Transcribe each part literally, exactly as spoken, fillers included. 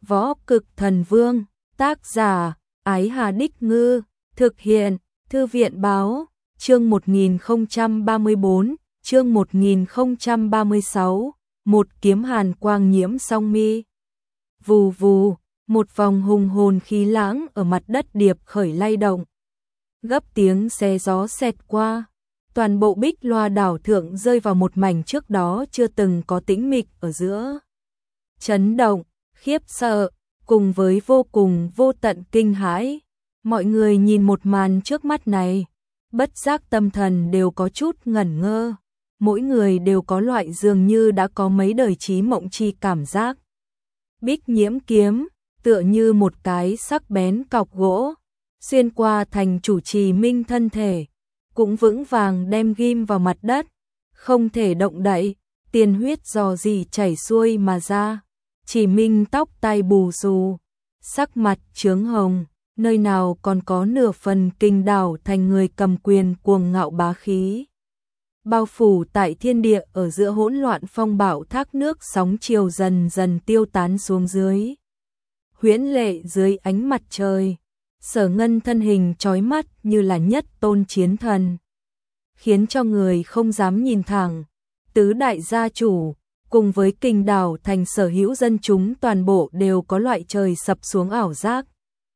Võ Cực Thần Vương, tác giả, Ái Hà Đích Ngư, thực hiện, Thư viện Báo, chương một nghìn không trăm ba mươi bốn, chương một nghìn không trăm ba mươi sáu, một kiếm hàn quang nhiễm song mi. Vù vù, một vòng hùng hồn khí lãng ở mặt đất điệp khởi lay động. Gấp tiếng xe gió xẹt qua, toàn bộ bích loa đảo thượng rơi vào một mảnh trước đó chưa từng có tĩnh mịch ở giữa. Chấn động, khiếp sợ, cùng với vô cùng vô tận kinh hãi, mọi người nhìn một màn trước mắt này, bất giác tâm thần đều có chút ngẩn ngơ, mỗi người đều có loại dường như đã có mấy đời trí mộng chi cảm giác. Bích nhiễm kiếm, tựa như một cái sắc bén cọc gỗ, xuyên qua thành chủ Trì Minh thân thể, cũng vững vàng đem ghim vào mặt đất, không thể động đậy, tiền huyết dò dỉ chảy xuôi mà ra. Trì Minh tóc tai bù xù, sắc mặt chướng hồng, nơi nào còn có nửa phần kinh đảo thành người cầm quyền cuồng ngạo bá khí. Bao phủ tại thiên địa ở giữa hỗn loạn phong bạo thác nước sóng chiều dần dần tiêu tán xuống dưới. Huyễn lệ dưới ánh mặt trời, Sở Ngân thân hình chói mắt như là nhất tôn chiến thần, khiến cho người không dám nhìn thẳng. Tứ đại gia chủ, cùng với Kình Đảo thành sở hữu dân chúng toàn bộ đều có loại trời sập xuống ảo giác.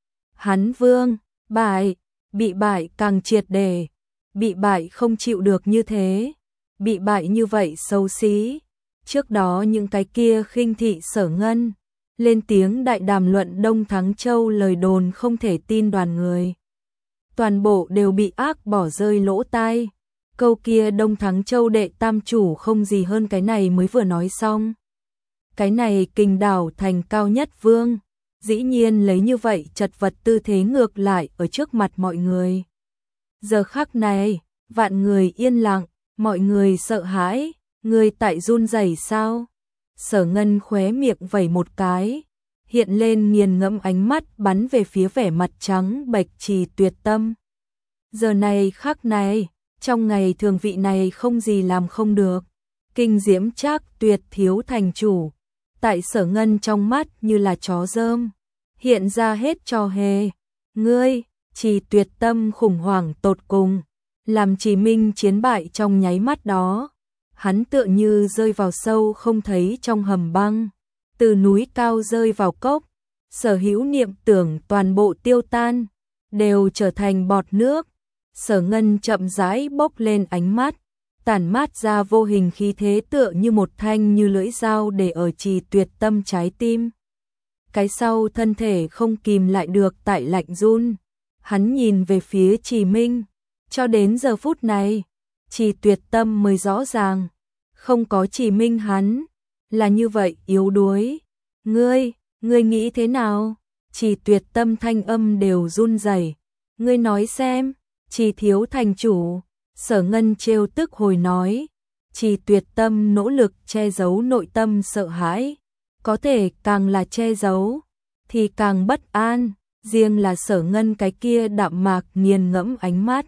Hắn vương, bại, bị bại càng triệt đề, bị bại không chịu được như thế, bị bại như vậy xấu xí. Trước đó những cái kia khinh thị Sở Ngân, lên tiếng đại đàm luận Đông Thắng Châu lời đồn không thể tin đoàn người. Toàn bộ đều bị ác bỏ rơi lỗ tai. Câu kia Đông Thắng Châu đệ tam chủ không gì hơn cái này mới vừa nói xong. Cái này Kình Đảo thành cao nhất vương, dĩ nhiên lấy như vậy chật vật tư thế ngược lại ở trước mặt mọi người. Giờ khắc này, vạn người yên lặng, mọi người sợ hãi, người tại run rẩy sao? Sở Ngân khóe miệng vẩy một cái, hiện lên nghiền ngẫm ánh mắt bắn về phía vẻ mặt trắng bệch Trì Tuyệt Tâm. Giờ này khắc này, trong ngày thường vị này không gì làm không được, kinh diễm Trác Tuyệt thiếu thành chủ, tại Sở Ngân trong mắt như là chó rơm, hiện ra hết trò hề. Ngươi, Trì Tuyệt Tâm khủng hoảng tột cùng, làm Trì Minh chiến bại trong nháy mắt đó, hắn tựa như rơi vào sâu không thấy trong hầm băng, từ núi cao rơi vào cốc, sở hữu niệm tưởng toàn bộ tiêu tan, đều trở thành bọt nước. Sở Ngân chậm rãi bốc lên ánh mắt, tản mát ra vô hình khí thế tựa như một thanh như lưỡi dao để ở Trì Tuyệt Tâm trái tim. Cái sau thân thể không kìm lại được tại lạnh run, hắn nhìn về phía Trì Minh, cho đến giờ phút này, Trì Tuyệt Tâm mới rõ ràng, không có Trì Minh hắn, là như vậy yếu đuối. Ngươi, ngươi nghĩ thế nào? Trì Tuyệt Tâm thanh âm đều run rẩy. Ngươi nói xem. Trì thiếu thành chủ, Sở Ngân trêu tức hồi nói. Trì Tuyệt Tâm nỗ lực che giấu nội tâm sợ hãi, có thể càng là che giấu thì càng bất an, riêng là Sở Ngân cái kia đạm mạc nghiền ngẫm ánh mắt,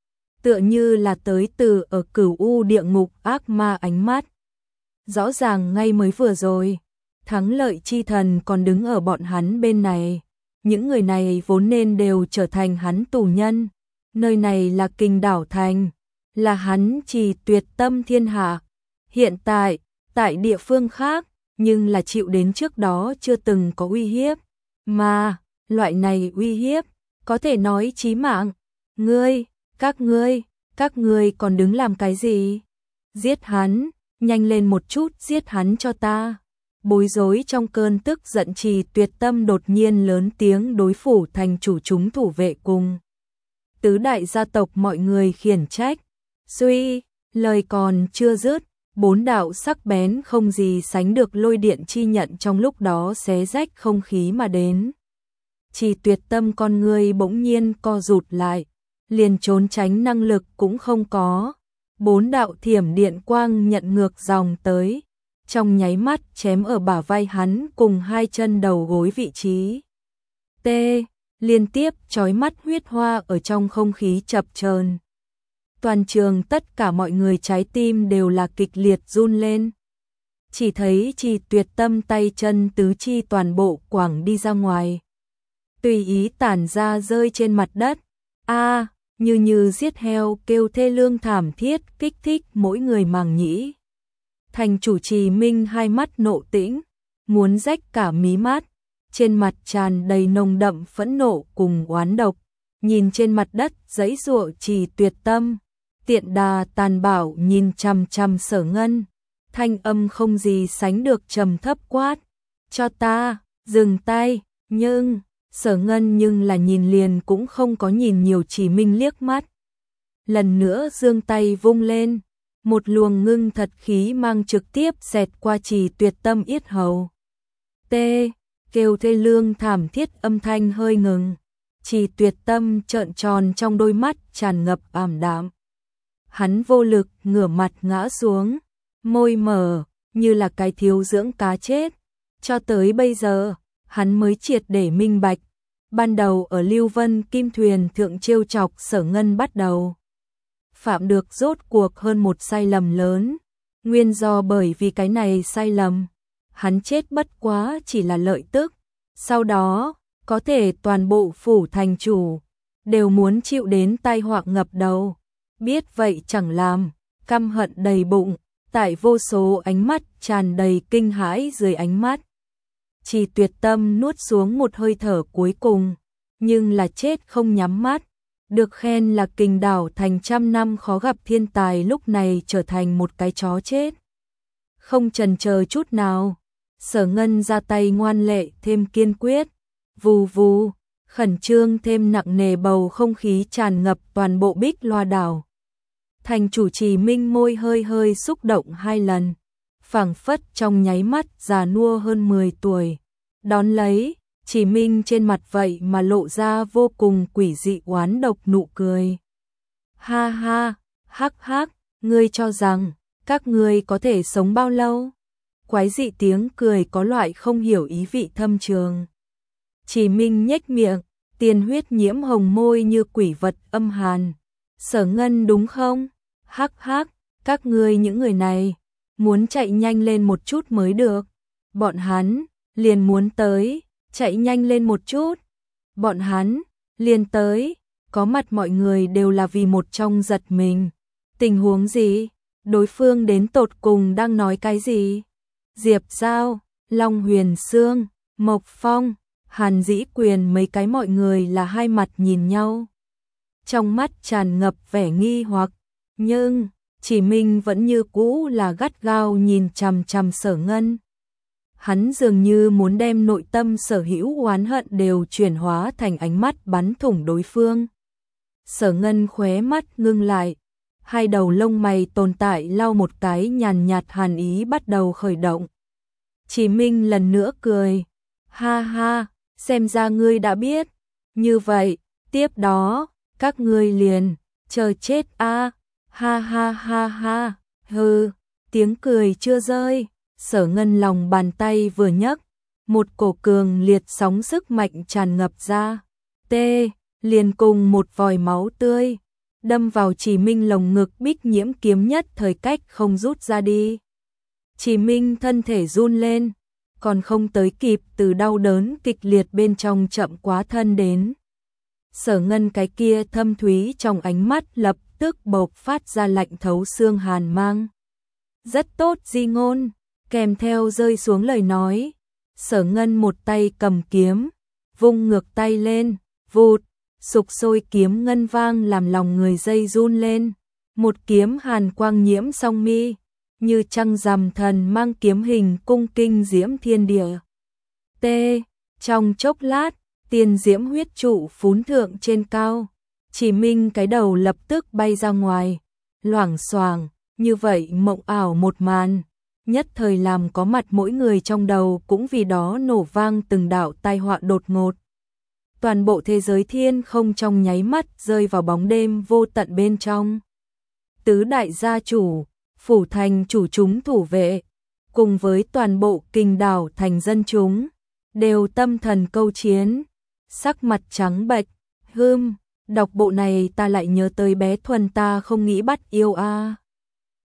tựa như là tới từ ở cửu u địa ngục ác ma ánh mắt. Rõ ràng ngay mới vừa rồi, thắng lợi chi thần còn đứng ở bọn hắn bên này, những người này vốn nên đều trở thành hắn tù nhân. Nơi này là Kình Đảo thành, là hắn Trì Tuyệt Tâm thiên hạ. Hiện tại, tại địa phương khác, nhưng là chịu đến trước đó chưa từng có uy hiếp. Mà, loại này uy hiếp, có thể nói chí mạng. Ngươi, các ngươi, các ngươi còn đứng làm cái gì? Giết hắn, nhanh lên một chút giết hắn cho ta. Bối rối trong cơn tức giận Trì Tuyệt Tâm đột nhiên lớn tiếng đối phủ thành chủ chúng thủ vệ cùng tứ đại gia tộc mọi người khiển trách. Suy, lời còn chưa dứt, bốn đạo sắc bén không gì sánh được lôi điện chi nhận trong lúc đó xé rách không khí mà đến. Trì Tuyệt Tâm con người bỗng nhiên co rụt lại, liền trốn tránh năng lực cũng không có. Bốn đạo thiểm điện quang nhận ngược dòng tới, trong nháy mắt chém ở bả vai hắn cùng hai chân đầu gối vị trí. T. Liên tiếp chói mắt huyết hoa ở trong không khí chập chờn. Toàn trường tất cả mọi người trái tim đều là kịch liệt run lên. chỉ thấy Trì Tuyệt Tâm tay chân tứ chi toàn bộ quẳng đi ra ngoài. Tùy ý tản ra rơi trên mặt đất. A, như như giết heo kêu thê lương thảm thiết kích thích mỗi người màng nhĩ. Thành chủ Trì Minh hai mắt nộ tĩnh, muốn rách cả mí mắt, trên mặt tràn đầy nồng đậm phẫn nộ cùng oán độc, nhìn trên mặt đất giãy giụa Trì Tuyệt Tâm, tiện đà tàn bạo nhìn chằm chằm Sở Ngân, thanh âm không gì sánh được trầm thấp quát, cho ta, dừng tay, nhưng, Sở Ngân nhưng là nhìn liền cũng không có nhìn nhiều Trì Minh liếc mắt. Lần nữa giương tay vung lên, một luồng ngưng thật khí mang trực tiếp xẹt qua Trì Tuyệt Tâm yết hầu. Tê, kêu thê lương thảm thiết âm thanh hơi ngừng, Trì Tuyệt Tâm trợn tròn trong đôi mắt tràn ngập ảm đạm. Hắn vô lực ngửa mặt ngã xuống, môi mở, như là cái thiếu dưỡng cá chết. Cho tới bây giờ, hắn mới triệt để minh bạch. Ban đầu ở Lưu Vân Kim Thuyền thượng trêu chọc Sở Ngân bắt đầu. Phạm được rốt cuộc hơn một sai lầm lớn. Nguyên do bởi vì cái này sai lầm. Hắn chết bất quá chỉ là lợi tức. Sau đó, có thể toàn bộ phủ thành chủ đều muốn chịu đến tai họa ngập đầu. Biết vậy chẳng làm, căm hận đầy bụng, tại vô số ánh mắt tràn đầy kinh hãi dưới ánh mắt. Trì Tuyệt Tâm nuốt xuống một hơi thở cuối cùng, nhưng là chết không nhắm mắt. Được khen là Kình Đảo thành trăm năm khó gặp thiên tài lúc này trở thành một cái chó chết. Không chần chờ chút nào, Sở Ngân ra tay ngoan lệ thêm kiên quyết, vù vù, khẩn trương thêm nặng nề bầu không khí tràn ngập toàn bộ Bích Loa đảo. Thành chủ Trì Minh môi hơi hơi xúc động hai lần, phảng phất trong nháy mắt già nua hơn mười tuổi. Đón lấy, Trì Minh trên mặt vậy mà lộ ra vô cùng quỷ dị oán độc nụ cười. Ha ha, hắc hắc, ngươi cho rằng các ngươi có thể sống bao lâu? Quái dị tiếng cười có loại không hiểu ý vị thâm trường. Trì Minh nhếch miệng, tiền huyết nhiễm hồng môi như quỷ vật âm hàn. Sở Ngân đúng không? Hắc hắc, các ngươi những người này muốn chạy nhanh lên một chút mới được. Bọn hắn liền muốn tới, chạy nhanh lên một chút. Bọn hắn liền tới, có mặt mọi người đều là vì một trong giật mình. Tình huống gì? Đối phương đến tột cùng đang nói cái gì? Diệp Giao, Long Huyền Sương, Mộc Phong, Hàn Dĩ Quyền mấy cái mọi người là hai mặt nhìn nhau. Trong mắt tràn ngập vẻ nghi hoặc, nhưng Trì Minh vẫn như cũ là gắt gao nhìn chằm chằm Sở Ngân. Hắn dường như muốn đem nội tâm sở hữu oán hận đều chuyển hóa thành ánh mắt bắn thủng đối phương. Sở Ngân khóe mắt ngưng lại, hai đầu lông mày tồn tại lau một cái nhàn nhạt hàn ý bắt đầu khởi động. Trì Minh lần nữa cười, ha ha, xem ra ngươi đã biết, như vậy, tiếp đó, các ngươi liền, chờ chết a, ha ha ha ha, hừ, tiếng cười chưa rơi, Sở Ngân lòng bàn tay vừa nhấc, một cổ cường liệt sóng sức mạnh tràn ngập ra, tê, liền cùng một vòi máu tươi, đâm vào Trì Minh lồng ngực bích nhiễm kiếm nhất thời cách không rút ra đi. Trì Minh thân thể run lên, còn không tới kịp từ đau đớn kịch liệt bên trong chậm quá thân đến. Sở Ngân cái kia thâm thúy trong ánh mắt lập tức bộc phát ra lạnh thấu xương hàn mang. Rất tốt di ngôn, kèm theo rơi xuống lời nói. Sở Ngân một tay cầm kiếm, vung ngược tay lên, vụt, sục sôi kiếm ngân vang làm lòng người dây run lên. Một kiếm hàn quang nhiễm song mi, như trăng rằm thần mang kiếm hình cung kinh diễm thiên địa. T. Trong chốc lát, tiền diễm huyết trụ phún thượng trên cao. Trì Minh cái đầu lập tức bay ra ngoài, loảng xoảng, như vậy mộng ảo một màn, nhất thời làm có mặt mỗi người trong đầu cũng vì đó nổ vang từng đạo tai họa đột ngột. Toàn bộ thế giới thiên không trong nháy mắt rơi vào bóng đêm vô tận bên trong. Tứ đại gia chủ, phủ thành chủ chúng thủ vệ, cùng với toàn bộ Kình Đảo thành dân chúng, đều tâm thần câu chiến, sắc mặt trắng bệch, hưm, đọc bộ này ta lại nhớ tới bé Thuần ta không nghĩ bắt yêu a.